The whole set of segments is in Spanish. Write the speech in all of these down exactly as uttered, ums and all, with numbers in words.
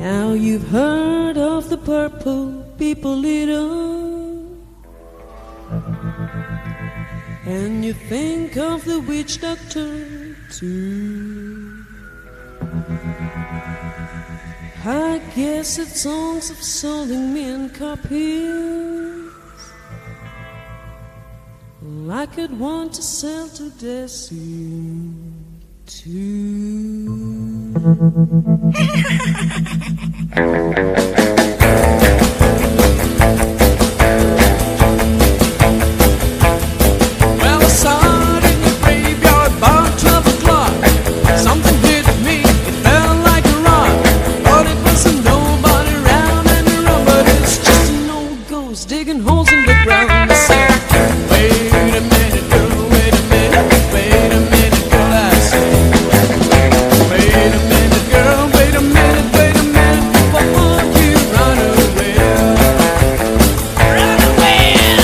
Now you've heard of the purple people eater, and you think of the witch doctor too. I guess it's songs of selling men copies like I'd want to sell to Desi too. Well, I saw it in the graveyard about twelve o'clock. Something hit me, it felt like a rock. But it wasn't nobody around and around, but it's just an old ghost digging holes in the ground. I said, wait a minute, girl, wait a minute, wait a minute, girl, I said, wait a minute, girl, wait a minute, wait a minute, before you run away. Run away.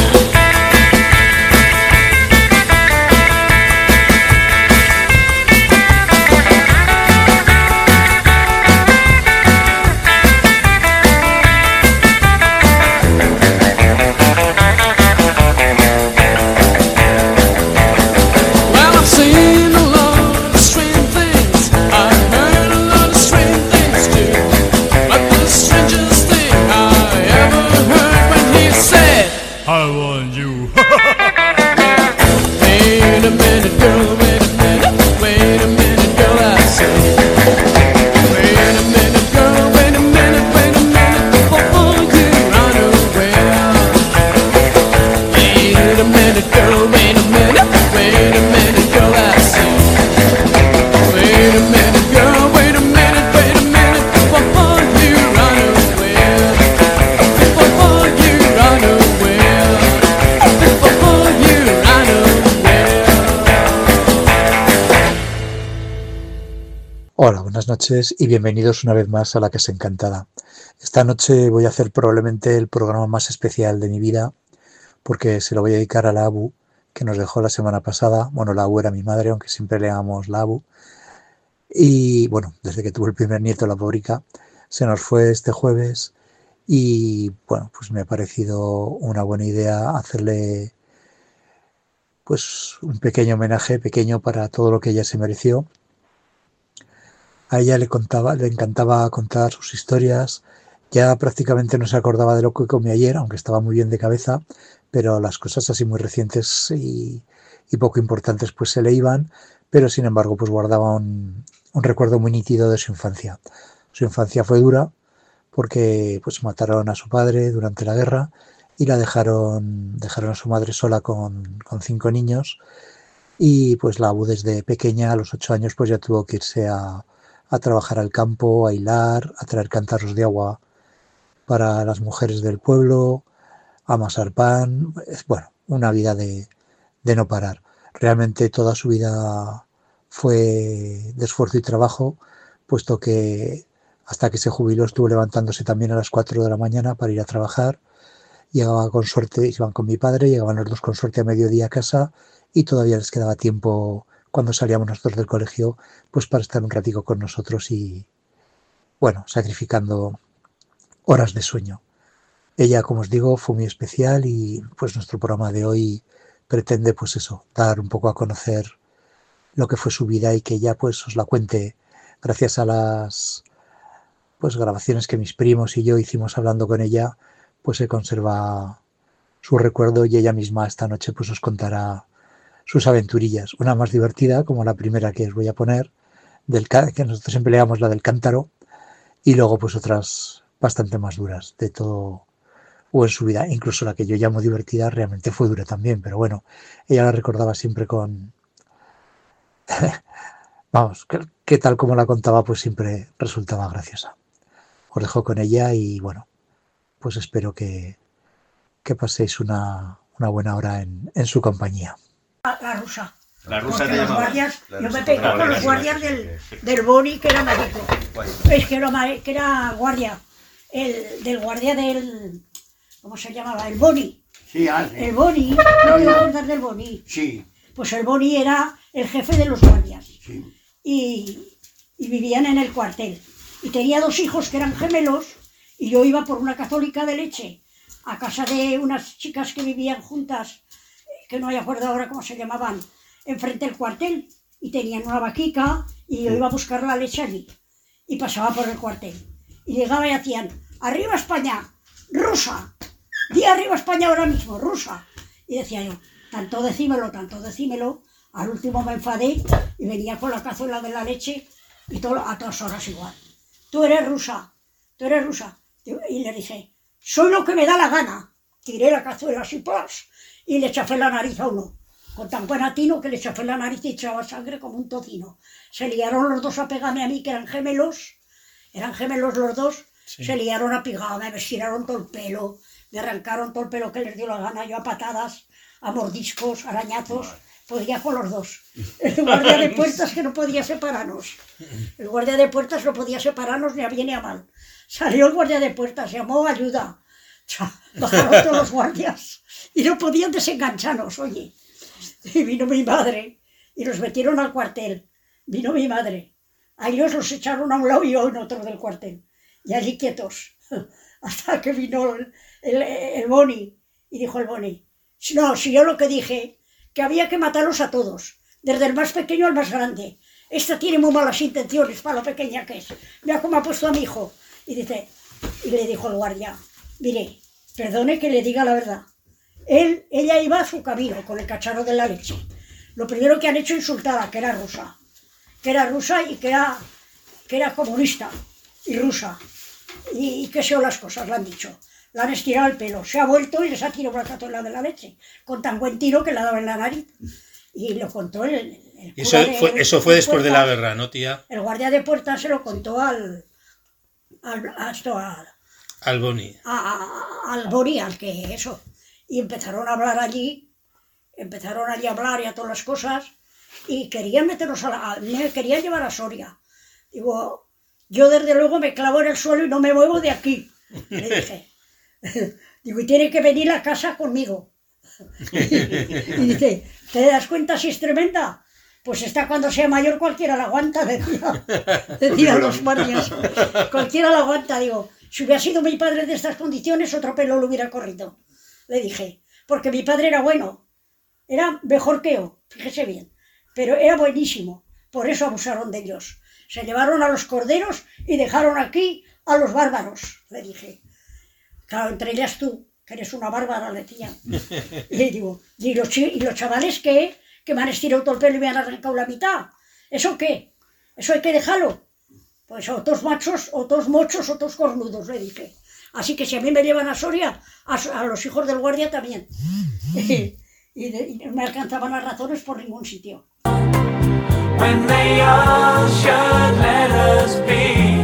Well, I've seen a lot of strange things. I've heard a lot of strange things too. But the strangest thing I ever heard when he said, I want you. Wait a minute, girl, wait a minute, wait a minute, girl, I said. Wait a minute, girl, wait a minute, wait a minute, before you run away. Wait a minute, girl, wait a minute, wait a minute, girl, I said. Wait a minute, girl, wait a minute, wait a minute, before you run away. Before you run away. Before you run away. Hola, buenas noches y bienvenidos una vez más a La Casa Encantada. Esta noche voy a hacer probablemente el programa más especial de mi vida porque se lo voy a dedicar a la Abu, que nos dejó la semana pasada. Bueno, la Abu era mi madre, aunque siempre le llamamos la Abu. Y bueno, desde que tuvo el primer nieto, la pobrica, se nos fue este jueves y bueno, pues me ha parecido una buena idea hacerle pues un pequeño homenaje, pequeño para todo lo que ella se mereció. A ella le contaba, le encantaba contar sus historias. Ya prácticamente no se acordaba de lo que comí ayer, aunque estaba muy bien de cabeza, pero las cosas así muy recientes y, y poco importantes pues se le iban, pero sin embargo pues guardaba un, un recuerdo muy nítido de su infancia. Su infancia fue dura porque pues mataron a su padre durante la guerra y la dejaron, dejaron a su madre sola con, con cinco niños y pues la Abu desde pequeña, a los ocho años, pues ya tuvo que irse a, a trabajar al campo, a hilar, a traer cántaros de agua para las mujeres del pueblo, a amasar pan. Es, bueno, una vida de, de no parar. Realmente toda su vida fue de esfuerzo y trabajo, puesto que hasta que se jubiló estuvo levantándose también a las cuatro de la mañana para ir a trabajar. Llegaba con suerte, iban con mi padre, llegaban los dos con suerte a mediodía a casa y todavía les quedaba tiempo cuando salíamos nosotros del colegio pues para estar un ratico con nosotros y, bueno, sacrificando horas de sueño. Ella, como os digo, fue muy especial y pues nuestro programa de hoy pretende pues eso, dar un poco a conocer lo que fue su vida y que ella pues os la cuente gracias a las pues grabaciones que mis primos y yo hicimos hablando con ella, pues se conserva su recuerdo y ella misma esta noche pues os contará sus aventurillas, una más divertida como la primera que os voy a poner, del que nosotros empleamos, la del cántaro, y luego pues otras bastante más duras de todo o en su vida, incluso la que yo llamo divertida realmente fue dura también, pero bueno, ella la recordaba siempre con vamos, que, que tal como la contaba pues siempre resultaba graciosa. Os dejo con ella y bueno, pues espero que, que paséis una, una buena hora en, en su compañía. La rusa. La rusa Porque te los llamaba. guardias, La yo rusa. me pegué Ah, con vale, los sí, guardias sí, del, sí. del Boni, que era médico. Guay. Es que era, ma- que era guardia. El del guardia del... ¿Cómo se llamaba? El Boni. Sí, ah, sí. El Boni, No, ¿no te no. acuerdas del Boni? Sí, Pues el Boni era el jefe de los guardias. sí. Y, y vivían en el cuartel. y tenía dos hijos que eran gemelos, y yo iba por una católica de leche a casa de unas chicas que vivían juntas, que no me acuerdo ahora cómo se llamaban, enfrente del cuartel, y tenían una vaquica, y yo iba a buscar la leche allí, y pasaba por el cuartel, y llegaba y hacían, ¡arriba España! ¡Rusa! ¡Di arriba España ahora mismo! ¡Rusa! Y decía yo, tanto decímelo, tanto decímelo. Al último me enfadé y venía con la cazuela de la leche y todo, a todas horas igual. Tú eres rusa, tú eres rusa. Y le dije, soy lo que me da la gana. Tiré la cazuela así, ¡plas! Y le chafé la nariz a uno. Con tan buen atino que le chafé la nariz y echaba sangre como un tocino. Se liaron los dos a pegarme a mí, que eran gemelos. Eran gemelos los dos. Sí. Se liaron a pegarme, me estiraron todo el pelo. Me arrancaron todo el pelo que les dio la gana. Yo a patadas, a mordiscos, arañazos. Podía con los dos. El guardia de puertas que no podía separarnos. El guardia de puertas no podía separarnos ni a bien ni a mal. Salió el guardia de puertas, llamó ayuda. Bajaron todos los guardias y no podían desengancharnos, oye. Y vino mi madre y nos metieron al cuartel. Vino mi madre. A ellos los echaron a un lado y yo en otro del cuartel. Y allí quietos. Hasta que vino el, el, el Boni. Y dijo el Boni, no, si yo lo que dije, que había que matarlos a todos, desde el más pequeño al más grande. Esta tiene muy malas intenciones para lo pequeña que es. Mira cómo ha puesto a mi hijo. Y dice, y le dijo el guardia, mire, perdone que le diga la verdad. Él, ella iba a su camino con el cacharro de la leche. Lo primero que han hecho es insultarla, que era rusa. Que era rusa y que era, que era comunista y rusa. Y, y que son las cosas, le han dicho. Le han estirado el pelo, se ha vuelto y les ha tirado la cazuela de la leche, con tan buen tiro que le ha dado en la nariz. Y lo contó el, el eso de, fue, eso fue después puertas, de la guerra, ¿no, tía? El guardia de puertas se lo contó al... al, a esto, al, al Boni. A, a, al Boni, al que eso. Y empezaron a hablar allí, empezaron allí a hablar y a todas las cosas, y querían meternos a la... A, me querían llevar a Soria. Digo, yo desde luego me clavo en el suelo y no me muevo de aquí. Le dije. Digo, y tiene que venir a casa conmigo. Y, y dice, ¿te das cuenta si es tremenda? Pues esta cuando sea mayor cualquiera la aguanta, decía, decían los guardias. Cualquiera la aguanta, digo, si hubiera sido mi padre de estas condiciones, otro pelo lo hubiera corrido. Le dije, porque mi padre era bueno, era mejor que yo, fíjese bien, pero era buenísimo, por eso abusaron de ellos. Se llevaron a los corderos y dejaron aquí a los bárbaros, le dije. Claro, entre ellas tú, que eres una bárbara, le decían. Y le digo, ¿y los, y los chavales qué? Que me han estirado todo el pelo y me han arrancado la mitad. ¿Eso qué? ¿Eso hay que dejarlo? Pues o todos machos, o todos mochos, o todos cornudos, le dije. Así que si a mí me llevan a Soria, a, a los hijos del guardia también. y, de, y no me alcanzaban las razones por ningún sitio. When they all should let us be,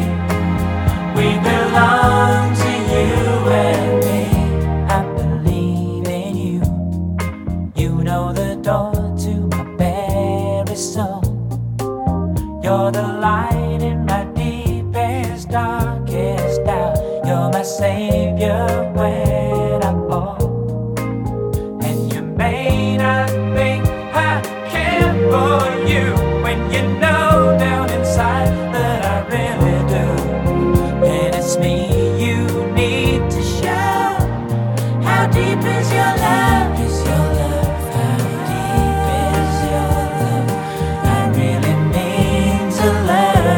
we belong to you and me. I believe in you. You know the door to my very soul. You're the light in my deepest, darkest doubt. You're my savior when I fall. And you may not think I care for you, when you know down inside that I really do. And it's me you need to show. How deep is your love? Is your love? How deep is your love? I really mean to love.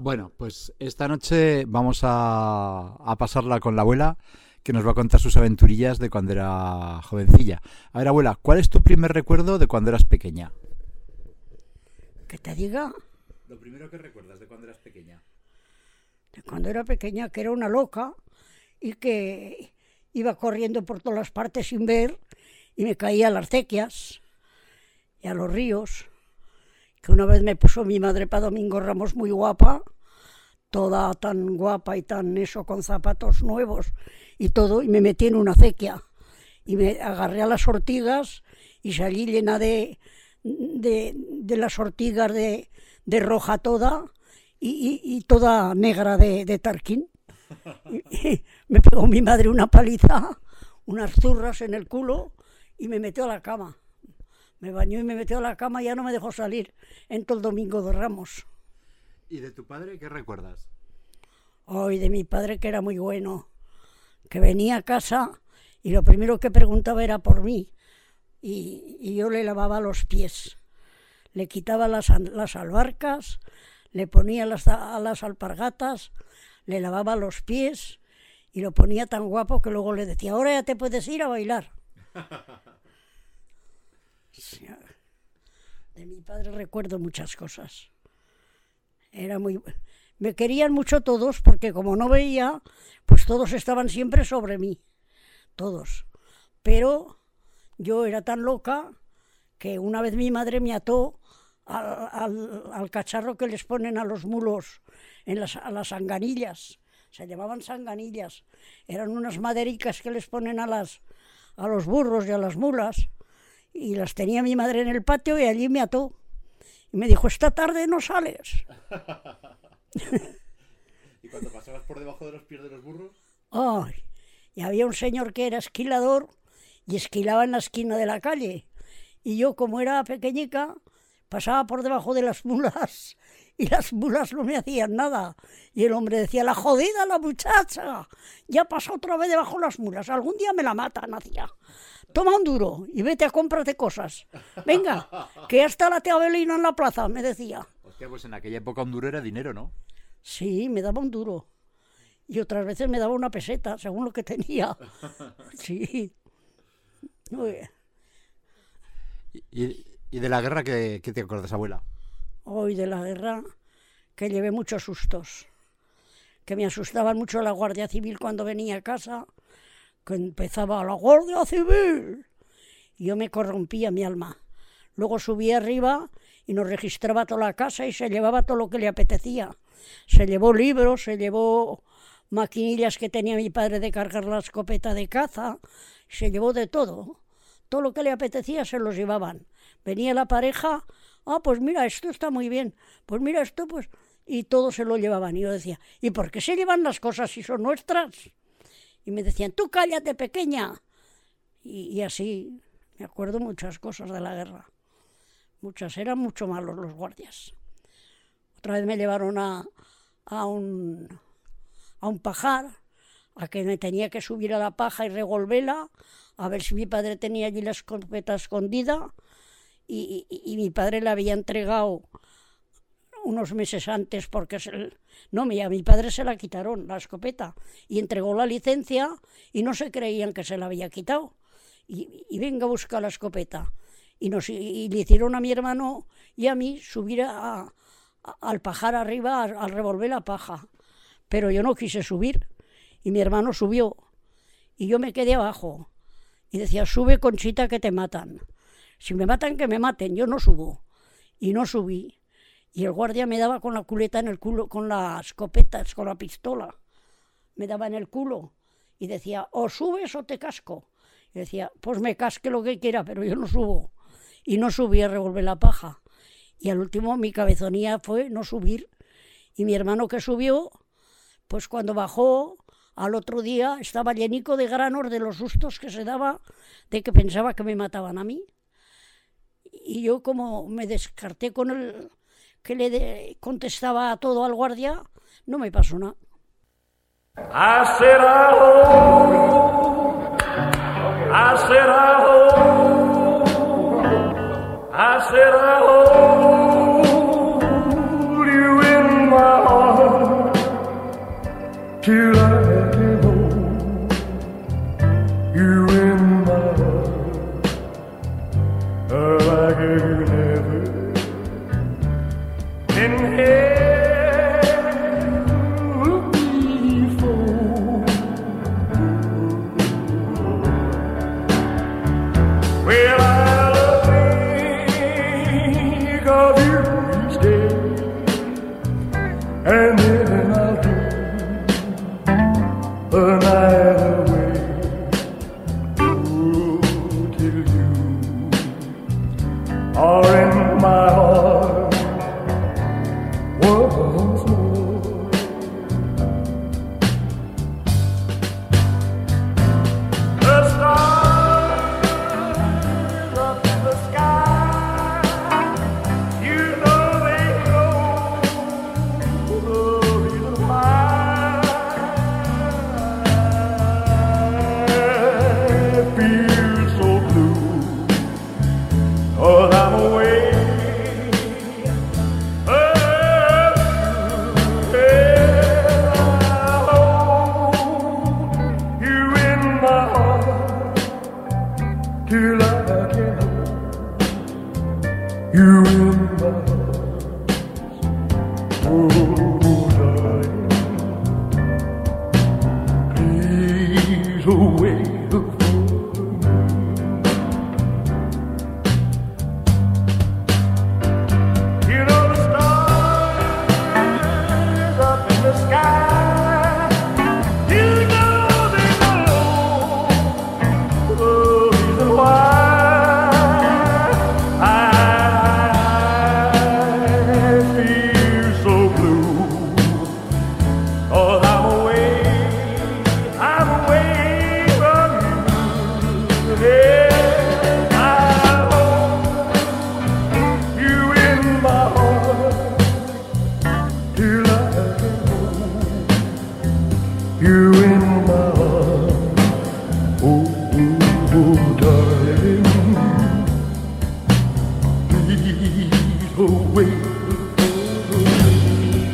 Bueno, pues esta noche vamos a, a pasarla con la abuela, que nos va a contar sus aventurillas de cuando era jovencilla. A ver, abuela, ¿cuál es tu primer recuerdo de cuando eras pequeña? ¿Que te diga? Lo primero que recuerdas de cuando eras pequeña. De cuando era pequeña, que era una loca y que iba corriendo por todas las partes sin ver y me caía a las acequias y a los ríos. Que una vez me puso mi madre para Domingo Ramos muy guapa, toda tan guapa y tan eso, con zapatos nuevos y todo, y me metí en una acequia y me agarré a las ortigas y salí llena de, de, de las ortigas de, de roja toda y, y, y toda negra de, de tarquín. Y, y me pegó mi madre una paliza, unas zurras en el culo y me metió a la cama. Me bañó y me metió a la cama y ya no me dejó salir en todo el Domingo de Ramos. ¿Y de tu padre qué recuerdas? Ay, de mi padre, que era muy bueno, que venía a casa y lo primero que preguntaba era por mí y, y yo le lavaba los pies, le quitaba las, las albarcas, le ponía las, a las alpargatas, le lavaba los pies y lo ponía tan guapo que luego le decía, ahora ya te puedes ir a bailar. De mi padre recuerdo muchas cosas. Era muy... Me querían mucho todos porque como no veía, pues todos estaban siempre sobre mí, todos. Pero yo era tan loca que una vez mi madre me ató al, al, al cacharro que les ponen a los mulos en las, a las sanganillas. Se llamaban sanganillas. Eran unas madericas que les ponen a, las, a los burros y a las mulas. Y las tenía mi madre en el patio y allí me ató. Y me dijo, esta tarde no sales. ¿Y cuando pasabas por debajo de los pies de los burros? Ay, y había un señor que era esquilador y esquilaba en la esquina de la calle. Y yo, como era pequeñica, pasaba por debajo de las mulas y las mulas no me hacían nada. Y el hombre decía, la jodida la muchacha, ya pasó otra vez debajo de las mulas, algún día me la matan, hacía. Toma un duro y vete a cómprate cosas. Venga, que ya está la tía Belina en la plaza, me decía. Hostia, pues en aquella época un duro era dinero, ¿no? Sí, me daba un duro. Y otras veces me daba una peseta, según lo que tenía. Sí. Uy. ¿Y, y de la guerra qué, qué te acuerdas, abuela? Hoy de la guerra, que llevé muchos sustos. Que me asustaban mucho la Guardia Civil cuando venía a casa, que empezaba la Guardia Civil. Y yo me corrompía mi alma. Luego subía arriba y nos registraba toda la casa y se llevaba todo lo que le apetecía. Se llevó libros, se llevó maquinillas que tenía mi padre de cargar la escopeta de caza, se llevó de todo. Todo lo que le apetecía se los llevaban. Venía la pareja, ah, pues mira, esto está muy bien, pues mira esto, pues... Y todo se lo llevaban. Y yo decía, ¿y por qué se llevan las cosas si son nuestras? Y me decían, tú cállate, pequeña. Y, y así, me acuerdo muchas cosas de la guerra. Muchas, eran mucho malos los guardias. Otra vez me llevaron a, a, un, a un pajar, a que me tenía que subir a la paja y revolverla, a ver si mi padre tenía allí la escopeta escondida. Y, y, y mi padre le había entregado unos meses antes, porque se, no, a mi padre se la quitaron, la escopeta, y entregó la licencia y no se creían que se la había quitado. Y, y venga a buscar la escopeta. Y, nos, y le hicieron a mi hermano y a mí subir a, a, al pajar arriba, a, a revolver la paja. Pero yo no quise subir, y mi hermano subió, y yo me quedé abajo. Y decía, sube, Conchita, que te matan. Si me matan, que me maten, yo no subo. Y no subí. Y el guardia me daba con la culeta en el culo, con las escopetas, con la pistola. Me daba en el culo y decía, o subes o te casco. Y decía, pues me casque lo que quiera, pero yo no subo. Y no subí a revolver la paja. Y al último mi cabezonía fue no subir. Y mi hermano que subió, pues cuando bajó, al otro día estaba llenico de granos de los sustos que se daba, de que pensaba que me mataban a mí. Y yo, como me descarté con el que le de, contestaba todo al guardia, no me pasó nada. I said I hold, I said I hold, I said I hold you in my arms. night away. Ooh, till you are in my heart once more. The stars up in the sky, you know they know the reason why I feel so blue, 'cause I'm away. Till I can hold you in my arms, oh darling, please wait for me. You know the stars up in the sky, you know they know the reason why I feel so blue, 'cause I'm away, I'm away from you. Yeah, I hold you in my heart till I can hold you in my arms. Oh, oh, darling, please wait for me.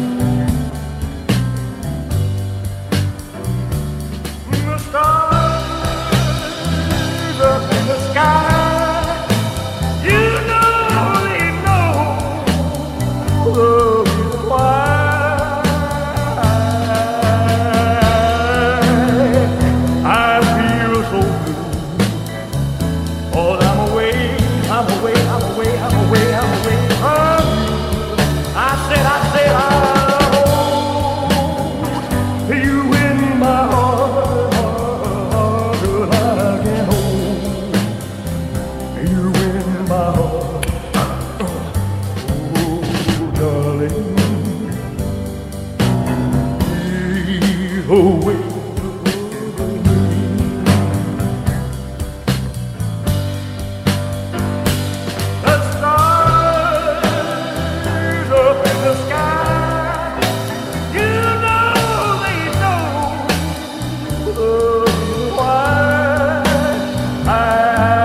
The stars up in the sky, you know they know the reason why I feel so blue. Oh, I'm away, I'm away, I'm away, I'm away, I'm away from you. I said, I said, I hold you in my heart, till I can hold you in my heart. Oh, darling, please wait. The stars up in the sky, you know they know uh, why I,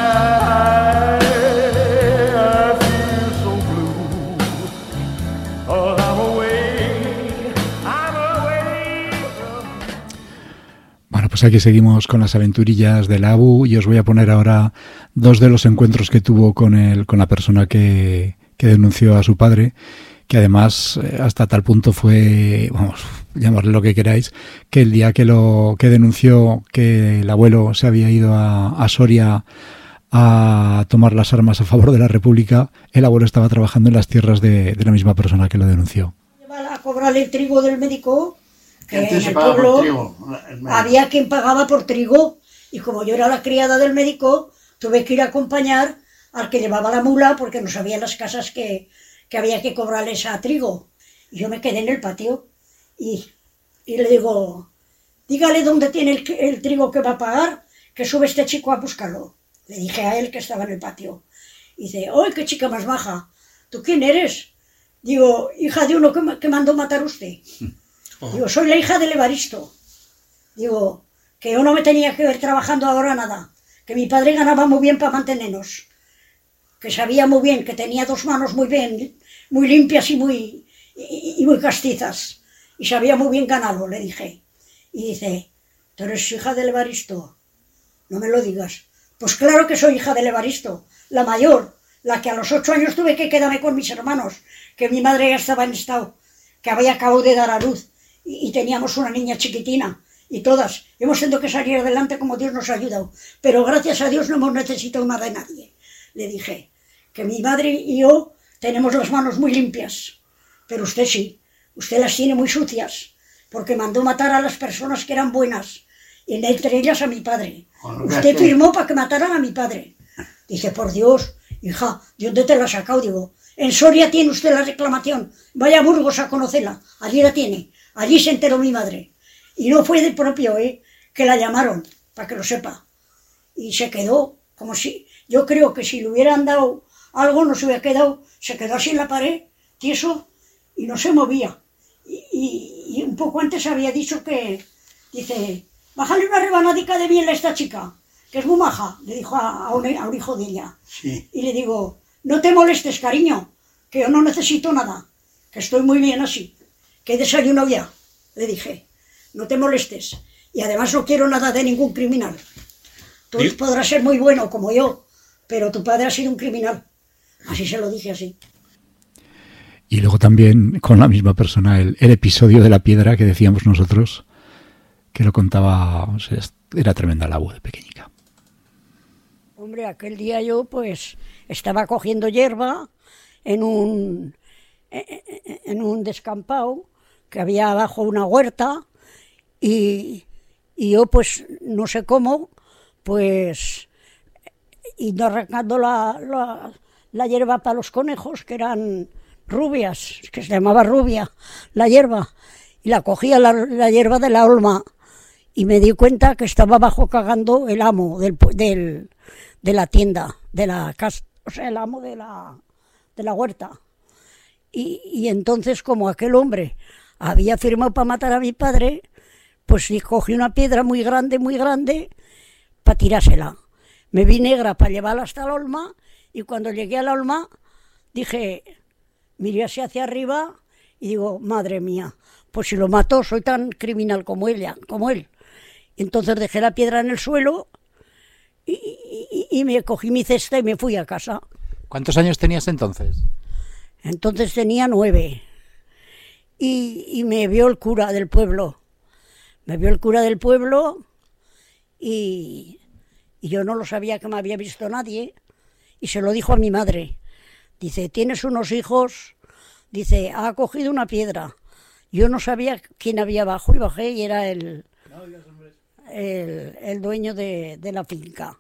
I feel so blue, 'cause I'm away, I'm away from. Bueno, pues aquí seguimos con las aventurillas del Abu y os voy a poner ahora dos de los encuentros que tuvo con el, con la persona que, que denunció a su padre, que además eh, hasta tal punto fue, vamos, llamarle lo que queráis, que el día que lo que denunció que el abuelo se había ido a, a Soria a tomar las armas a favor de la República, el abuelo estaba trabajando en las tierras de, de la misma persona que lo denunció. A cobrar el trigo del médico, que Antes en se el pagaba por pueblo trigo. el médico. había quien pagaba por trigo, y como yo era la criada del médico, tuve que ir a acompañar al que llevaba la mula, porque no sabía las casas que, que había que cobrarles a trigo. Y yo me quedé en el patio y, y le digo, dígale dónde tiene el, el trigo que va a pagar, que sube este chico a buscarlo. Le dije a él que estaba en el patio. Y dice, ¡ay, qué chica más baja! ¿Tú quién eres? Digo, hija de uno que, que mandó matar usted. Digo, soy la hija del Evaristo. Digo, que yo no me tenía que ver trabajando ahora nada, que mi padre ganaba muy bien para mantenernos, que sabía muy bien, que tenía dos manos muy bien, muy limpias y muy, y, y muy castizas, y sabía muy bien ganarlo, le dije. Y dice, ¿tú eres hija del Evaristo? No me lo digas. Pues claro que soy hija del Evaristo, la mayor, la que a los ocho años tuve que quedarme con mis hermanos, que mi madre ya estaba en estado, que había acabado de dar a luz, y, y teníamos una niña chiquitina, y todas hemos tenido que salir adelante como Dios nos ha ayudado, pero gracias a Dios no hemos necesitado nada de nadie. Le dije que mi madre y yo tenemos las manos muy limpias, pero usted sí, usted las tiene muy sucias, porque mandó matar a las personas que eran buenas, y entre ellas a mi padre. Usted firmó para que mataran a mi padre. Dice, por Dios, hija, ¿de dónde te la has sacado? Digo, en Soria tiene usted la reclamación, vaya a Burgos a conocerla, allí la tiene, allí se enteró mi madre. Y no fue de propio, ¿eh? Que la llamaron, para que lo sepa. Y se quedó, como si, yo creo que si le hubieran dado algo no se hubiera quedado, se quedó así en la pared, tieso, y no se movía. Y, y, y un poco antes había dicho que, dice, bájale una rebanadica de miel a esta chica, que es muy maja, le dijo a, a, un, a un hijo de ella. Sí. Y le digo, no te molestes, cariño, que yo no necesito nada, que estoy muy bien así, que he desayunado ya, le dije, no te molestes, y además no quiero nada de ningún criminal. Tú ¿Sí? podrás ser muy bueno como yo, pero tu padre ha sido un criminal. Así se lo dije así. Y luego también con la misma persona el, el episodio de la piedra que decíamos nosotros, que lo contaba, o sea, era tremenda la voz de pequeñica. Hombre, aquel día yo pues estaba cogiendo hierba en un, en un descampado que había abajo una huerta y, y yo pues no sé cómo, pues indo arrancando la, la, la hierba para los conejos que eran rubias, que se llamaba rubia la hierba, y la cogía la, la hierba de la olma y me di cuenta que estaba abajo cagando el amo del, del, de la tienda, de la casa, o sea, el amo de la, de la huerta. Y, y entonces, como aquel hombre había firmado para matar a mi padre, pues sí, cogí una piedra muy grande, muy grande, para tirársela. Me vi negra para llevarla hasta la olma, y cuando llegué a la olma, dije, miré así hacia arriba, y digo, madre mía, pues si lo mató, soy tan criminal como ella, como él. Entonces dejé la piedra en el suelo, y, y, y me cogí mi cesta y me fui a casa. ¿Cuántos años tenías entonces? Entonces tenía nueve. Y, y me vio el cura del pueblo. Me vio el cura del pueblo y, y yo no lo sabía, que me había visto nadie. Y se lo dijo a mi madre. Dice, tienes unos hijos. Dice, ha cogido una piedra. Yo no sabía quién había abajo y bajé y era el, el, el dueño de, de la finca.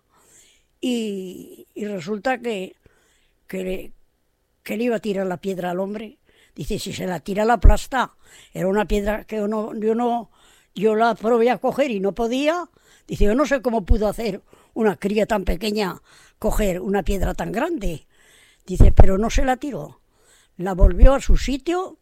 Y, y resulta que, que, que le iba a tirar la piedra al hombre. Dice, si se la tira la aplasta. Era una piedra que yo no, yo no, yo la probé a coger y no podía. Dice, yo no sé cómo pudo hacer una cría tan pequeña coger una piedra tan grande. Dice, pero no se la tiró. La volvió a su sitio.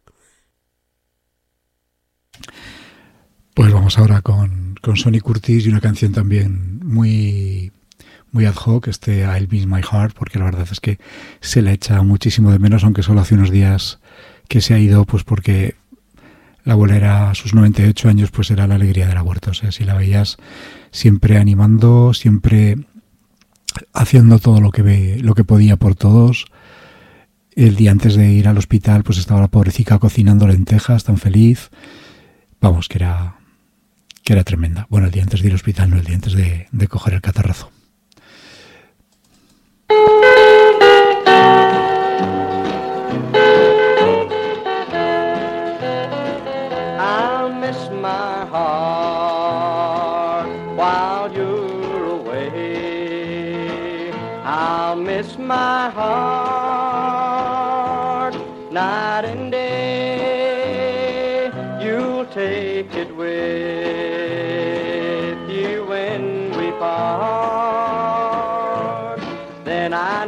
Pues vamos ahora con, con Sonny Curtis y una canción también muy, muy ad hoc, este I'll Miss My Heart, porque la verdad es que se la echa muchísimo de menos, aunque solo hace unos días que se ha ido, pues porque la abuela a sus noventa y ocho años, pues era la alegría de la huerta. O sea, si la veías siempre animando, siempre haciendo todo lo que ve, lo que podía por todos. El día antes de ir al hospital, pues estaba la pobrecita cocinando lentejas, tan feliz. Vamos, que era, que era tremenda. Bueno, el día antes de ir al hospital, no el día antes de, de coger el catarrazo. I'll miss my heart while you're away. I'll miss my heart night and day. You'll take it with you when we part. Then I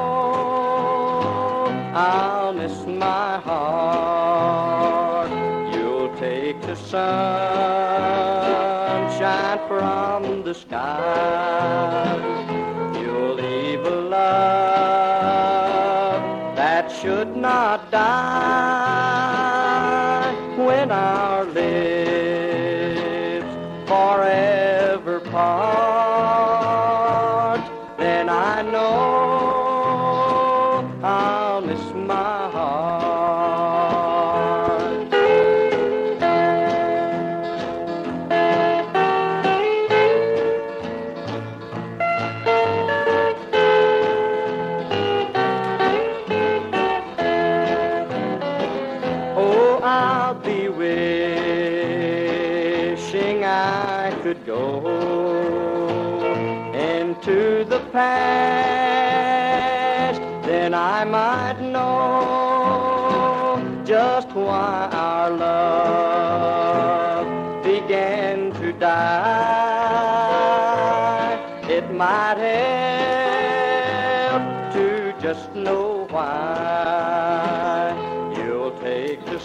know I'll miss my heart. You'll take the sunshine from the sky. You'll leave a love that should not die when our lips forever part. Then I know I'll miss my heart. Oh, I'll be with go into the past, then I might know just why our love began to die. It might help to just know why. You'll take the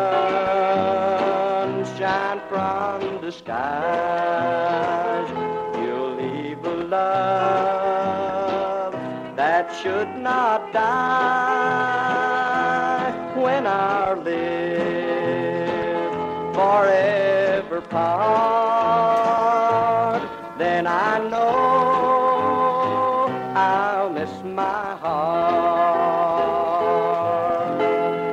sunshine from the skies. You'll leave a love that should not die. When our lives forever part, then I know I'll miss my heart.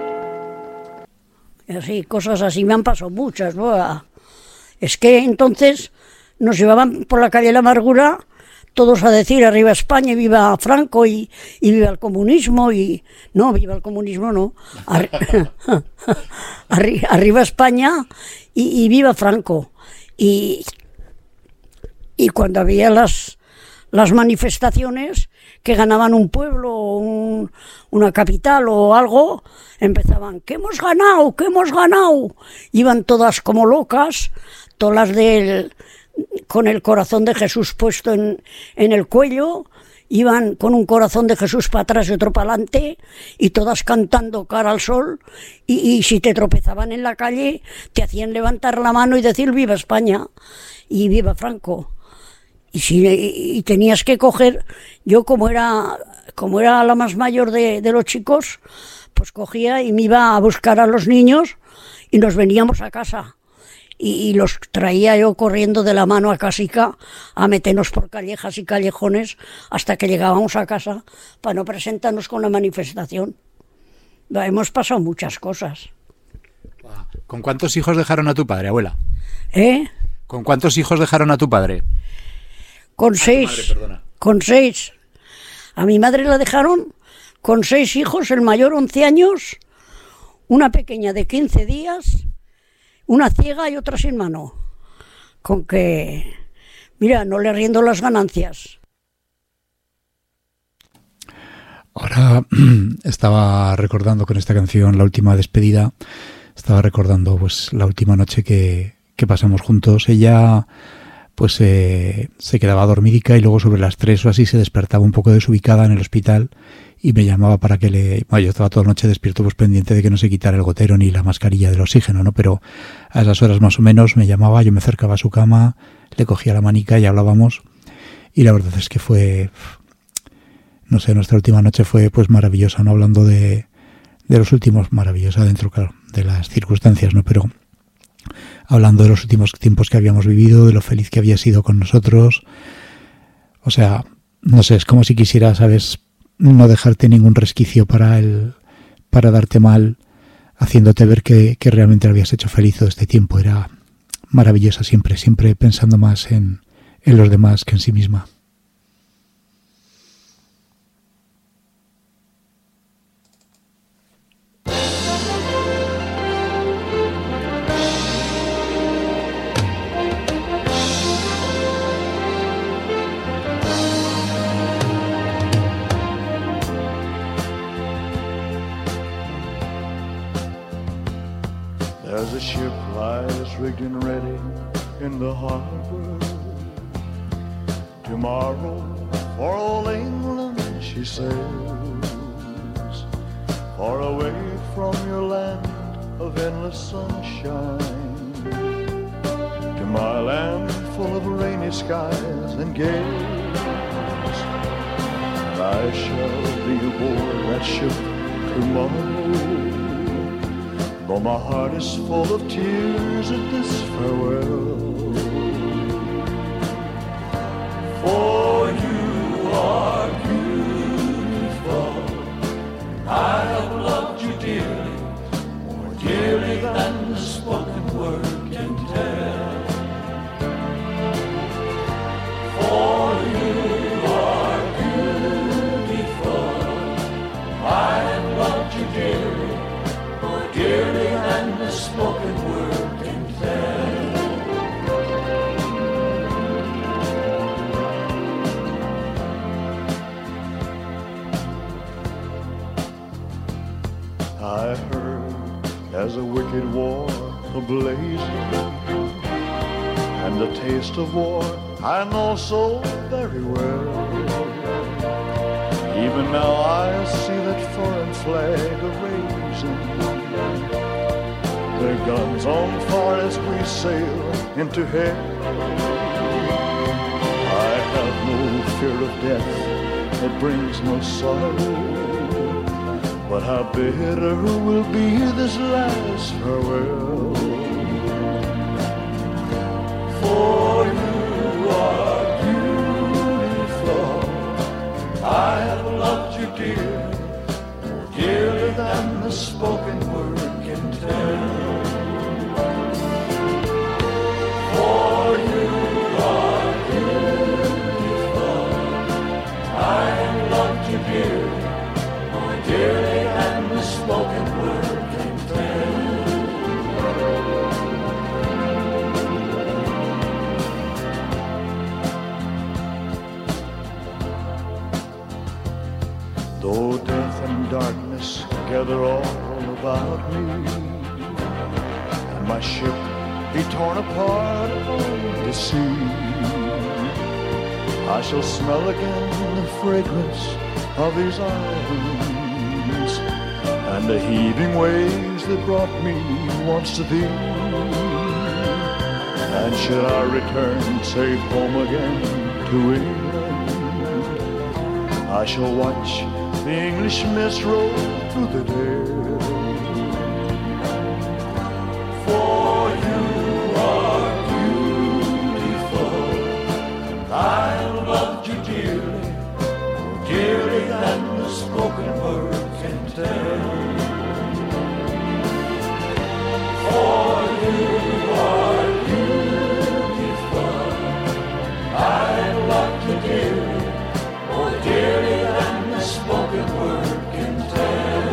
Y así, cosas así me han pasado muchas, ¿no? Es que entonces nos llevaban por la calle de la Amargura todos a decir arriba España, y viva Franco, y, y viva el comunismo, y no, viva el comunismo no, Arri... Arri... arriba España y, y viva Franco. Y, y cuando había las, las manifestaciones que ganaban un pueblo, un, una capital o algo, empezaban, ¿qué hemos ganado? ¿Qué hemos ganado? Iban todas como locas, todas las del... con el corazón de Jesús puesto en, en el cuello, iban con un corazón de Jesús para atrás y otro para adelante, y todas cantando cara al sol, y, y si te tropezaban en la calle, te hacían levantar la mano y decir viva España, y viva Franco. Y, si, y tenías que coger, yo como era, como era la más mayor de, de los chicos, pues cogía y me iba a buscar a los niños, y nos veníamos a casa. Y, y los traía yo corriendo de la mano a casica a meternos por callejas y callejones hasta que llegábamos a casa para no presentarnos con la manifestación. Hemos pasado muchas cosas. ¿Con cuántos hijos dejaron a tu padre, abuela? ¿Eh? ¿Con cuántos hijos dejaron a tu padre? Con a seis. Tu madre, perdona. Con seis. A mi madre la dejaron con seis hijos, el mayor once años, una pequeña de quince días, una ciega y otra sin mano. Con que, mira, no le rindo las ganancias. Ahora estaba recordando con esta canción la última despedida, estaba recordando pues la última noche que, que pasamos juntos. Ella pues eh, se quedaba dormidica y luego sobre las tres o así se despertaba un poco desubicada en el hospital y me llamaba para que le... Bueno, yo estaba toda la noche despierto pues pendiente de que no se quitara el gotero ni la mascarilla del oxígeno, ¿no? Pero a esas horas más o menos me llamaba, yo me acercaba a su cama, le cogía la manica y hablábamos, y la verdad es que fue, no sé, nuestra última noche fue pues maravillosa, ¿no? Hablando de, de los últimos, maravillosa dentro, claro, de las circunstancias, ¿no? Pero hablando de los últimos tiempos que habíamos vivido, de lo feliz que había sido con nosotros. O sea, no sé, es como si quisiera, ¿sabes?, no dejarte ningún resquicio para el, para darte mal, haciéndote ver que, que realmente lo habías hecho feliz todo este tiempo. Era maravillosa siempre, siempre pensando más en, en los demás que en sí misma. As the ship lies rigged and ready in the harbor, tomorrow for old England she sails, far away from your land of endless sunshine, to my land full of rainy skies and gales. And I shall be aboard that ship tomorrow, though my heart is full of tears at this farewell. For you are beautiful, I have loved you dearly, more dearly than the spoken word can tell. For you are beautiful, I have loved you dearly, more dearly than the spoken word can tell. wicked war a-blazing, and the taste of war I know so very well. Even now I see that foreign flag a-raising, their guns on fire as we sail into hell. I have no fear of death, it brings no sorrow, but how bitter will be this last farewell. For you are beautiful, I have loved you dear, more dearly than the spoken word can tell. For you are beautiful, I have loved you dear, more dearly than the spoken word can tell. Though death and darkness gather all about me, and my ship be torn apart on the sea, I shall smell again the fragrance of these islands, and the heaving waves that brought me once to thee. And should I return safe home again to England, I shall watch the English mist roll through the day. For you are beautiful, I have loved you dearly, more dearly than the spoken word can tell. For you are beautiful, I have loved you dearly, more dearly than the spoken word can tell.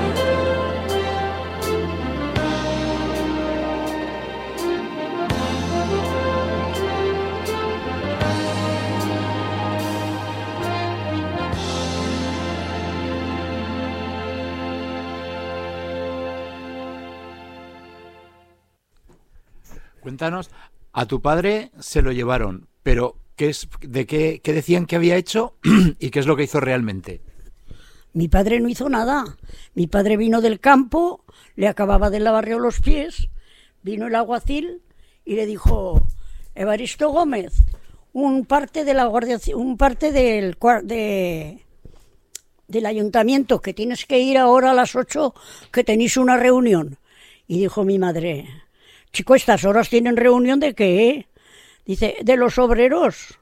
Cuéntanos, a tu padre se lo llevaron, pero ¿qué es, de qué, qué decían que había hecho y qué es lo que hizo realmente? Mi padre no hizo nada. Mi padre vino del campo, le acababa de lavar los pies, vino el alguacil y le dijo: Evaristo Gómez, un parte de la guardia, un parte del de, del ayuntamiento, que tienes que ir ahora a las ocho, que tenéis una reunión. Y dijo mi madre: chico, estas horas tienen reunión ¿de qué? Dice: de los obreros.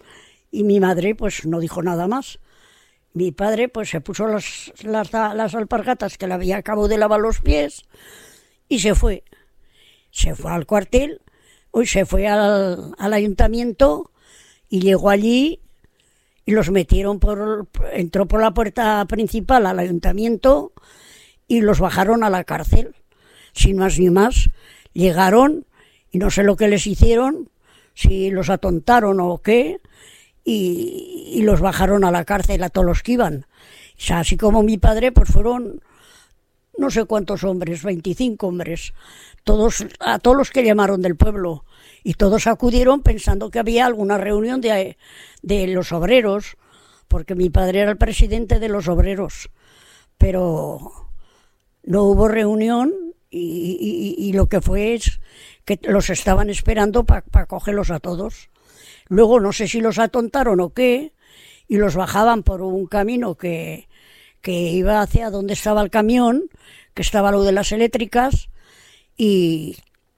Y mi madre pues no dijo nada más. Mi padre pues se puso las, las, las alpargatas que le había acabado de lavar los pies y se fue. Se fue al cuartel, hoy se fue al, al ayuntamiento y llegó allí y los metieron por, entró por la puerta principal al ayuntamiento y los bajaron a la cárcel. Sin más ni más, llegaron y no sé lo que les hicieron, si los atontaron o qué, y, y los bajaron a la cárcel a todos los que iban. O sea, así como mi padre, pues fueron no sé cuántos hombres, veinticinco hombres, todos, a todos los que llamaron del pueblo, y todos acudieron pensando que había alguna reunión de, de los obreros, porque mi padre era el presidente de los obreros, pero no hubo reunión. Y, y, y lo que fue es que los estaban esperando para pa cogerlos a todos. Luego no sé si los atontaron o qué, y los bajaban por un camino que, que iba hacia donde estaba el camión, que estaba lo de las eléctricas, y,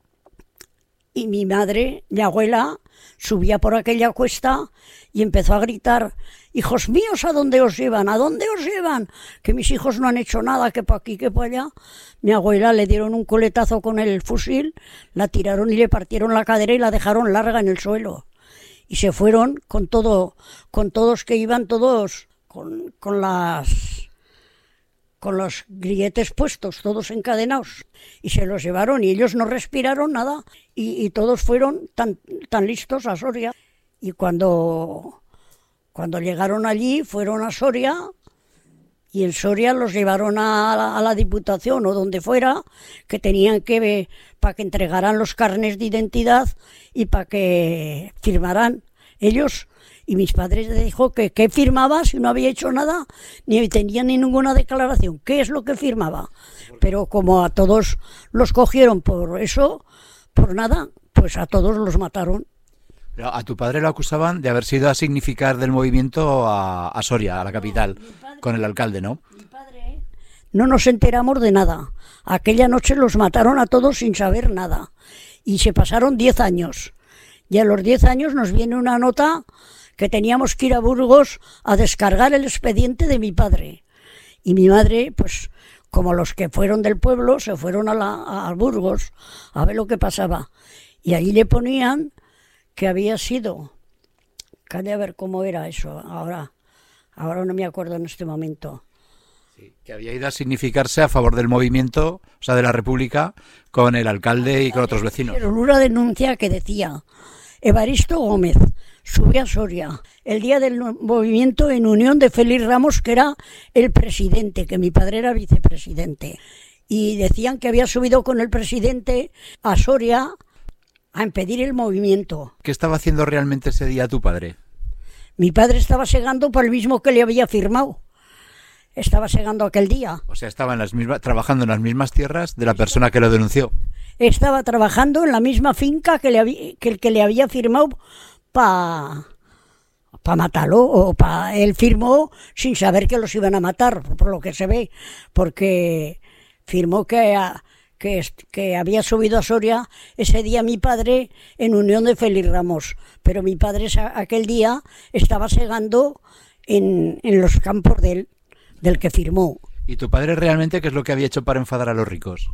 y mi madre, mi abuela, subía por aquella cuesta y empezó a gritar: hijos míos, ¿a dónde os llevan? ¿A dónde os llevan? Que mis hijos no han hecho nada, que para aquí, que para allá. Mi abuela le dieron un coletazo con el fusil, la tiraron y le partieron la cadera y la dejaron larga en el suelo. Y se fueron con todo, con todos que iban todos, con, con las, con los grilletes puestos, todos encadenados. Y se los llevaron y ellos no respiraron nada. Y, y todos fueron tan, tan listos a Soria. Y cuando... Cuando llegaron allí, fueron a Soria Y en Soria los llevaron a la, a la Diputación o donde fuera, que tenían que, para que entregaran los carnés de identidad y para que firmaran ellos. Y mis padres les dijo que qué firmaba si no había hecho nada, ni tenía ni ninguna declaración. ¿Qué es lo que firmaba? Pero como a todos los cogieron por eso, por nada, pues a todos los mataron. Pero a tu padre lo acusaban de haber sido a significar del movimiento a, a Soria, a la capital, no, padre, con el alcalde, ¿no? Mi padre, no nos enteramos de nada. Aquella noche los mataron a todos sin saber nada. Y se pasaron diez años. Y a los diez años nos viene una nota que teníamos que ir a Burgos a descargar el expediente de mi padre. Y mi madre, pues, como los que fueron del pueblo, se fueron a, la, a Burgos a ver lo que pasaba. Y ahí le ponían que había sido, calla a ver cómo era eso, ahora, ahora no me acuerdo en este momento. Sí, que había ido a significarse a favor del movimiento, o sea, de la República, con el alcalde y con otros vecinos. Pero una denuncia que decía, Evaristo Gómez sube a Soria el día del movimiento en unión de Félix Ramos, que era el presidente, que mi padre era vicepresidente. Y decían que había subido con el presidente a Soria a impedir el movimiento. ¿Qué estaba haciendo realmente ese día tu padre? Mi padre estaba segando por el mismo que le había firmado. Estaba segando aquel día. O sea, estaba en las mismas, trabajando en las mismas tierras de la persona que lo denunció. Estaba trabajando en la misma finca que, le había, que el que le había firmado para pa matarlo. O pa, él firmó sin saber que los iban a matar, por lo que se ve. Porque firmó que... A, Que, que había subido a Soria ese día mi padre en unión de Félix Ramos, pero mi padre aquel día estaba segando en, en los campos del, del que firmó. ¿Y tu padre realmente qué es lo que había hecho para enfadar a los ricos?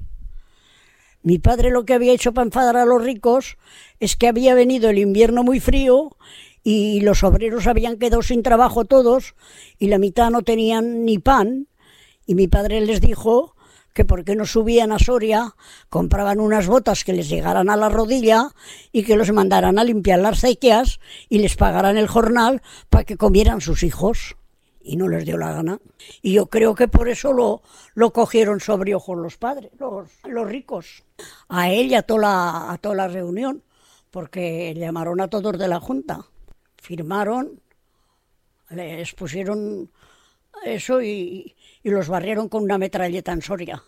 Mi padre lo que había hecho para enfadar a los ricos es que había venido el invierno muy frío y los obreros habían quedado sin trabajo todos y la mitad no tenían ni pan, y mi padre les dijo que por qué no subían a Soria, compraban unas botas que les llegaran a la rodilla y que los mandaran a limpiar las acequias y les pagaran el jornal para que comieran sus hijos. Y no les dio la gana. Y yo creo que por eso lo, lo cogieron sobre ojos los padres, los, los ricos. A él y a toda, la, a toda la reunión, porque llamaron a todos de la Junta. Firmaron, les pusieron eso y... y los barrieron con una metralleta en Soria.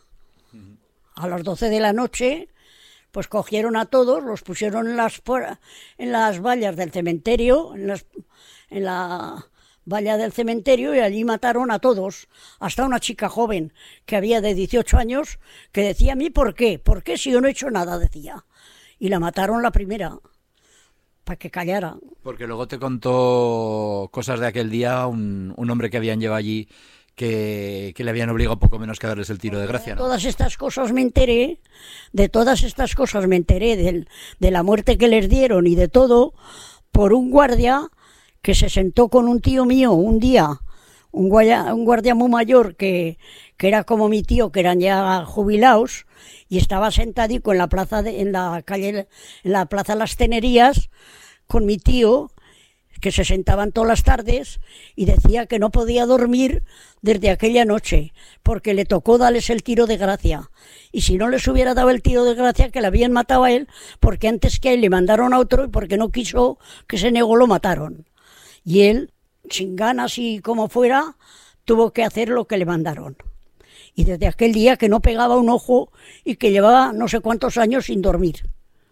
A las doce de la noche, pues cogieron a todos, los pusieron en las, en las vallas del cementerio, en, las, en la valla del cementerio, y allí mataron a todos, hasta una chica joven que había de dieciocho años, que decía, ¿a mí por qué? ¿Por qué si yo no he hecho nada? Decía. Y la mataron la primera, para que callara. Porque luego te contó cosas de aquel día un, un hombre que habían llevado allí, Que, que le habían obligado poco menos que a darles el tiro de gracia, ¿no? Todas estas cosas me enteré, de todas estas cosas me enteré de, de la muerte que les dieron y de todo, por un guardia que se sentó con un tío mío un día, un guardia, un guardia muy mayor que, que era como mi tío, que eran ya jubilados, y estaba sentadico en la plaza de, en la calle, en la plaza Las Tenerías, con mi tío, que se sentaban todas las tardes, y decía que no podía dormir desde aquella noche, porque le tocó darles el tiro de gracia. Y si no les hubiera dado el tiro de gracia, que le habían matado a él, porque antes que a él le mandaron a otro, y porque no quiso, que se negó, lo mataron. Y él, sin ganas y como fuera, tuvo que hacer lo que le mandaron. Y desde aquel día que no pegaba un ojo y que llevaba no sé cuántos años sin dormir.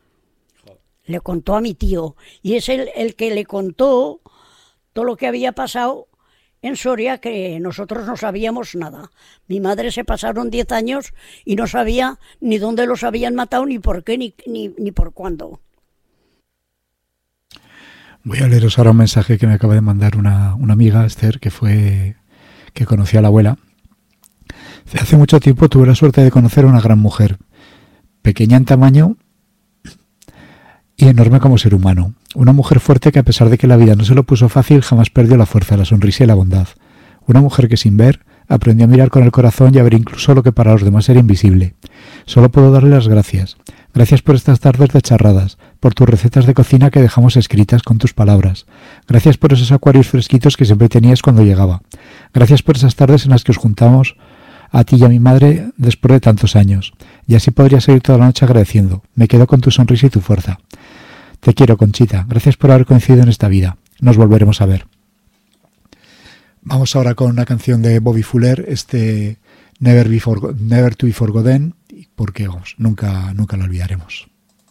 Le contó a mi tío, y es el, el que le contó todo lo que había pasado en Soria, que nosotros no sabíamos nada. Mi madre se pasaron diez años y no sabía ni dónde los habían matado, ni por qué, ni, ni, ni por cuándo. Voy a leeros ahora un mensaje que me acaba de mandar una, una amiga, Esther, que fue que conoció a la abuela. Hace mucho tiempo tuve la suerte de conocer a una gran mujer, pequeña en tamaño y enorme como ser humano. Una mujer fuerte que, a pesar de que la vida no se lo puso fácil, jamás perdió la fuerza, la sonrisa y la bondad. Una mujer que, sin ver, aprendió a mirar con el corazón y a ver incluso lo que para los demás era invisible. Solo puedo darle las gracias. Gracias por estas tardes de charradas, por tus recetas de cocina que dejamos escritas con tus palabras. Gracias por esos acuarios fresquitos que siempre tenías cuando llegaba. Gracias por esas tardes en las que os juntamos a ti y a mi madre después de tantos años. Y así podría seguir toda la noche agradeciendo. Me quedo con tu sonrisa y tu fuerza. Te quiero, Conchita. Gracias por haber coincidido en esta vida. Nos volveremos a ver. Vamos ahora con una canción de Bobby Fuller, este Never, Before, Never to Be Forgotten, porque vamos, nunca, nunca lo olvidaremos.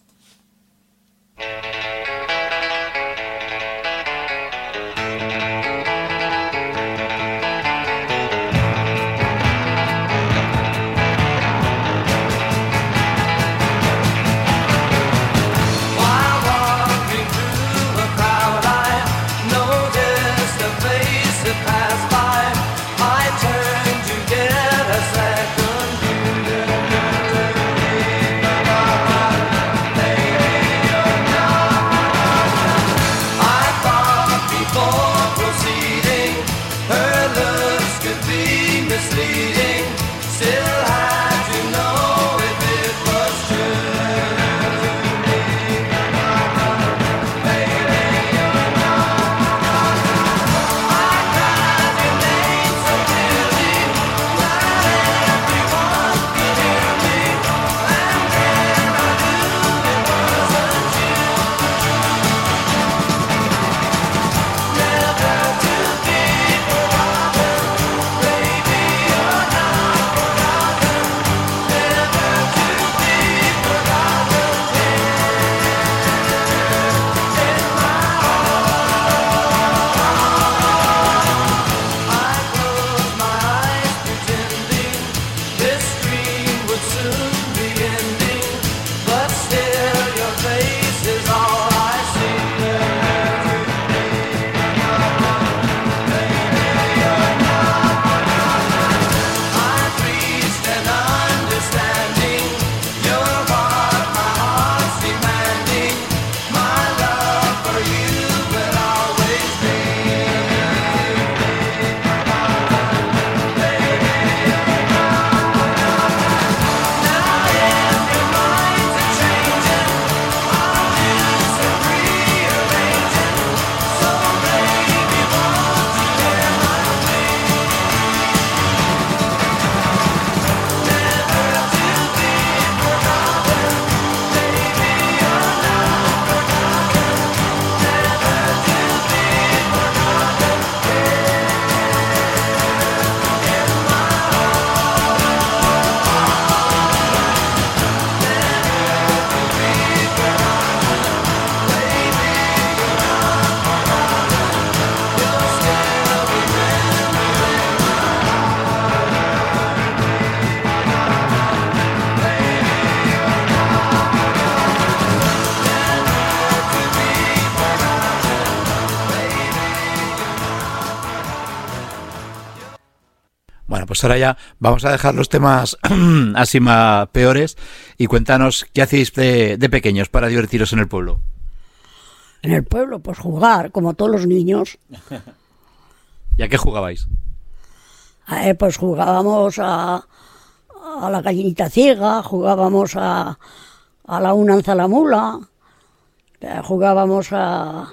Pues ahora ya vamos a dejar los temas así más peores y cuéntanos qué hacéis de, de pequeños para divertiros en el pueblo. En el pueblo, pues jugar, como todos los niños. ¿Y a qué jugabais? Eh, pues jugábamos a, a la gallinita ciega, jugábamos a, a la unanza la mula, eh, jugábamos a,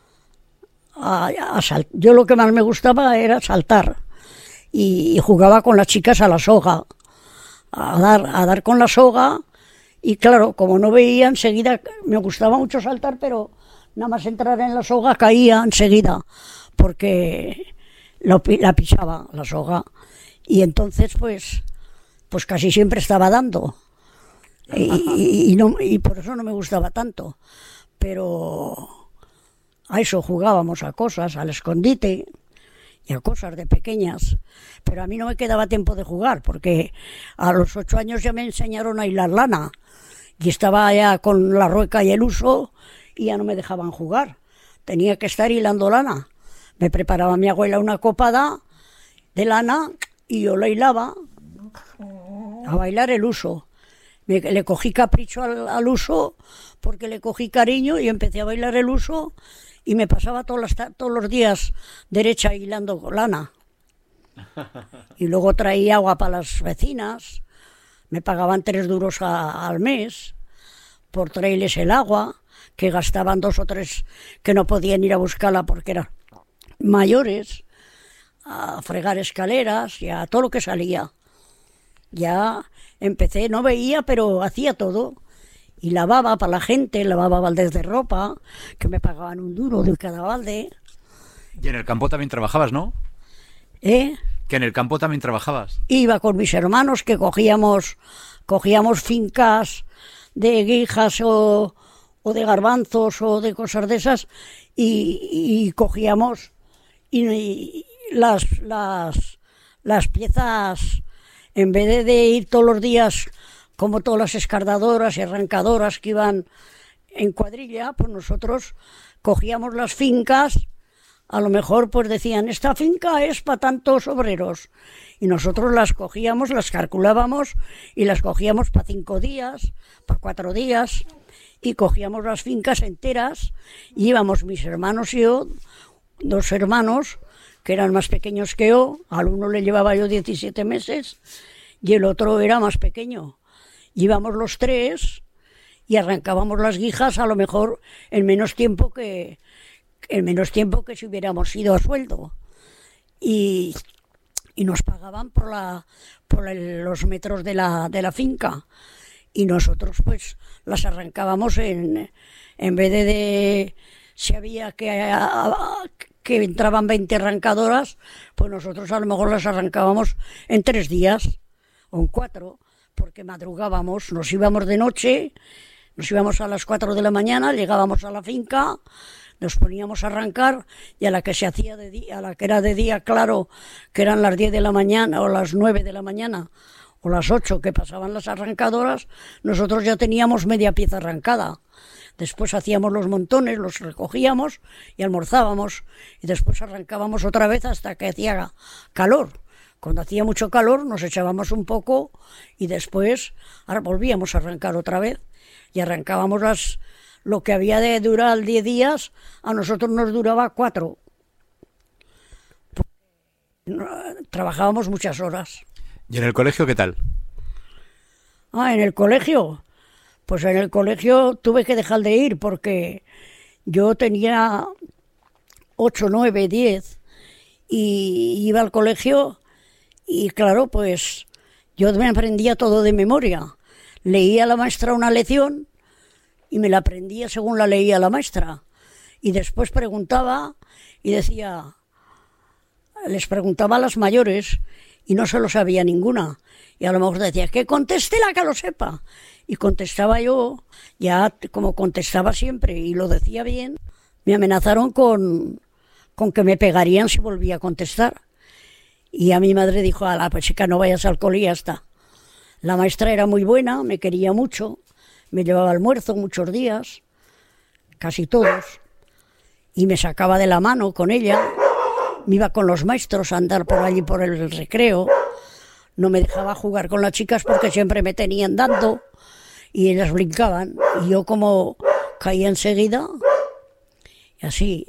a, a sal, yo lo que más me gustaba era saltar. Y jugaba con las chicas a la soga, a dar, a dar con la soga, y claro, como no veía enseguida, me gustaba mucho saltar, pero nada más entrar en la soga caía enseguida, porque lo, la pisaba la soga, y entonces pues, pues casi siempre estaba dando, y, y, y, no, y por eso no me gustaba tanto, pero a eso jugábamos, a cosas, al escondite, y a cosas de pequeñas, pero a mí no me quedaba tiempo de jugar, porque a los ocho años ya me enseñaron a hilar lana, y estaba ya con la rueca y el uso, y ya no me dejaban jugar, tenía que estar hilando lana, me preparaba mi abuela una copada de lana, y yo la hilaba, a bailar el uso, me, le cogí capricho al, al uso, porque le cogí cariño, y empecé a bailar el uso, y me pasaba todos los, todos los días derecha hilando lana. Y luego traía agua para las vecinas, me pagaban tres duros a, al mes, por traerles el agua, que gastaban dos o tres que no podían ir a buscarla porque eran mayores, a fregar escaleras y a todo lo que salía. Ya empecé, no veía, pero hacía todo. Y lavaba para la gente, lavaba baldes de ropa, que me pagaban un duro de cada balde. Y en el campo también trabajabas, ¿no? ¿Eh? Que en el campo también trabajabas. Iba con mis hermanos, que cogíamos, cogíamos fincas de guijas o, o de garbanzos o de cosas de esas, y, y cogíamos y, y las, las, las piezas, en vez de, de ir todos los días como todas las escardadoras y arrancadoras que iban en cuadrilla, pues nosotros cogíamos las fincas. A lo mejor pues decían, esta finca es para tantos obreros, y nosotros las cogíamos, las calculábamos y las cogíamos para cinco días, para cuatro días, y cogíamos las fincas enteras, y íbamos mis hermanos y yo, dos hermanos que eran más pequeños que yo, al uno le llevaba yo diecisiete meses y el otro era más pequeño. Íbamos los tres y arrancábamos las guijas a lo mejor en menos tiempo que en menos tiempo que si hubiéramos ido a sueldo, y, y nos pagaban por la por el, los metros de la de la finca, y nosotros pues las arrancábamos en en vez de, de si había que a, que entraban veinte arrancadoras, pues nosotros a lo mejor las arrancábamos en tres días o en cuatro, porque madrugábamos, nos íbamos de noche, nos íbamos a las cuatro de la mañana, llegábamos a la finca, nos poníamos a arrancar, y a la que se hacía de día, a la que era de día claro, que eran las diez de la mañana o las nueve de la mañana o las ocho que pasaban las arrancadoras, nosotros ya teníamos media pieza arrancada. Después hacíamos los montones, los recogíamos y almorzábamos, y después arrancábamos otra vez hasta que hacía calor. Cuando hacía mucho calor nos echábamos un poco y después ahora volvíamos a arrancar otra vez, y arrancábamos las lo que había de durar diez días, a nosotros nos duraba cuatro. Trabajábamos muchas horas. ¿Y en el colegio qué tal? Ah, en el colegio. Pues en el colegio tuve que dejar de ir porque yo tenía ocho, nueve, diez y iba al colegio y claro, pues yo me aprendía todo de memoria. Leía a la maestra una lección y me la aprendía según la leía la maestra. Y después preguntaba y decía, les preguntaba a las mayores y no se lo sabía ninguna. Y a lo mejor decía, que conteste la que lo sepa. Y contestaba yo, ya como contestaba siempre y lo decía bien, me amenazaron con, con que me pegarían si volvía a contestar. Y a mi madre dijo, a la pues chica, no vayas al cole y ya está. La maestra era muy buena, me quería mucho, me llevaba almuerzo muchos días, casi todos, y me sacaba de la mano con ella, me iba con los maestros a andar por allí por el recreo, no me dejaba jugar con las chicas porque siempre me tenían dando y ellas brincaban, y yo como caía enseguida, y así.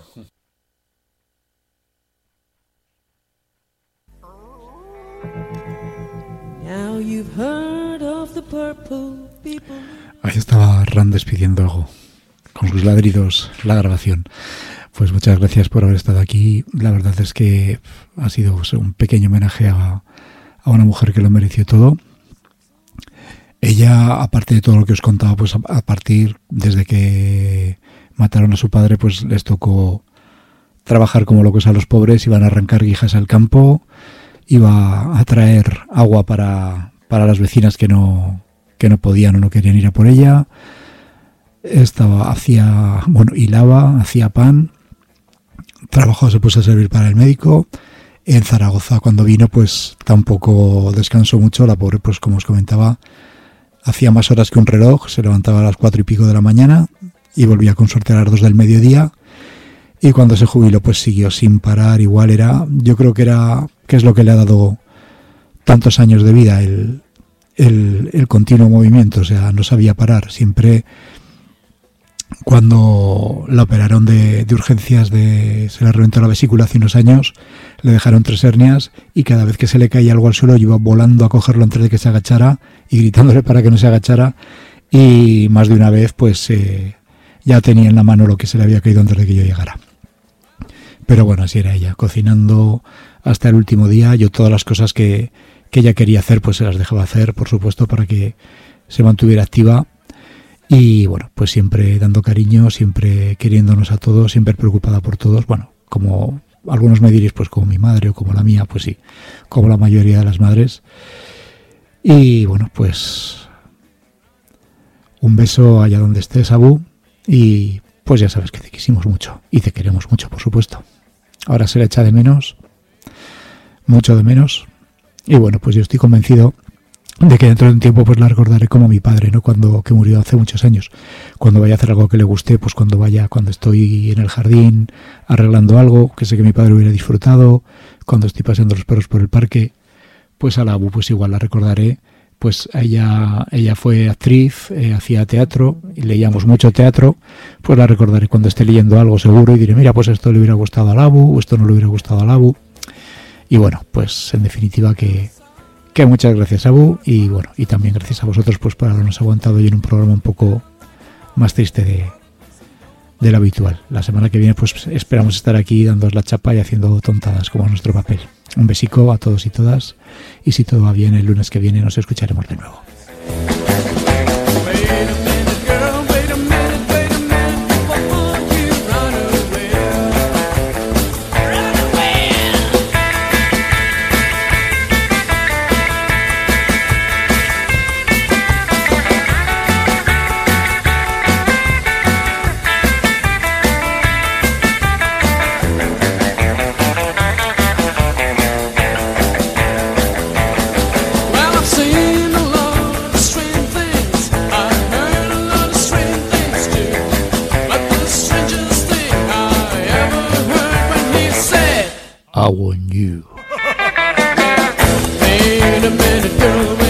Now you've heard of the purple people. Ahí estaba Ran despidiendo algo, con sus ladridos, la grabación. Pues muchas gracias por haber estado aquí. La verdad es que ha sido pues, un pequeño homenaje a, a una mujer que lo mereció todo. Ella, aparte de todo lo que os contaba, pues a, a partir, desde que mataron a su padre, pues les tocó trabajar como locos a los pobres, iban a arrancar guijas al campo, iba a traer agua para, para las vecinas que no, que no podían o no querían ir a por ella. Estaba, hacía, bueno, hilaba, hacía pan, trabajó, se puso a servir para el médico. En Zaragoza, cuando vino, pues tampoco descansó mucho. La pobre, pues como os comentaba, hacía más horas que un reloj, se levantaba a las cuatro y pico de la mañana y volvía con suerte a las dos del mediodía. Y cuando se jubiló, pues siguió sin parar. Igual era, yo creo que era, que es lo que le ha dado tantos años de vida, el, el, el continuo movimiento. O sea, no sabía parar. Siempre, cuando la operaron de, de urgencias, de, se le reventó la vesícula hace unos años, le dejaron tres hernias y cada vez que se le caía algo al suelo, iba volando a cogerlo antes de que se agachara y gritándole para que no se agachara. y más de una vez pues eh, ya tenía en la mano lo que se le había caído antes de que yo llegara. Pero bueno, así era ella, cocinando hasta el último día. Yo todas las cosas que, que ella quería hacer pues se las dejaba hacer, por supuesto, para que se mantuviera activa. Y bueno, pues siempre dando cariño, siempre queriéndonos a todos, siempre preocupada por todos. Bueno, como algunos me diréis, pues como mi madre o como la mía, pues sí, como la mayoría de las madres. Y bueno, pues un beso allá donde estés, Abu, y pues ya sabes que te quisimos mucho y te queremos mucho, por supuesto. Ahora se le echa de menos, mucho de menos, y bueno, pues yo estoy convencido de que dentro de un tiempo pues la recordaré como mi padre, ¿no? Cuando, que murió hace muchos años. Cuando vaya a hacer algo que le guste, pues cuando vaya, cuando estoy en el jardín arreglando algo, que sé que mi padre hubiera disfrutado, cuando estoy paseando los perros por el parque, pues a la Abu pues igual la recordaré. Pues ella, ella fue actriz, eh, hacía teatro, y leíamos mucho teatro, pues la recordaré cuando esté leyendo algo seguro y diré, mira, pues esto le hubiera gustado a la Abu, o esto no le hubiera gustado a la Abu. Y bueno, pues en definitiva que... que muchas gracias, Abu, y bueno, y también gracias a vosotros pues por habernos aguantado hoy en un programa un poco más triste de, de lo habitual. La semana que viene pues esperamos estar aquí dándoos la chapa y haciendo tontadas como nuestro papel. Un besico a todos y todas, y si todo va bien el lunes que viene nos escucharemos de nuevo. I want you. Wait a minute, girl.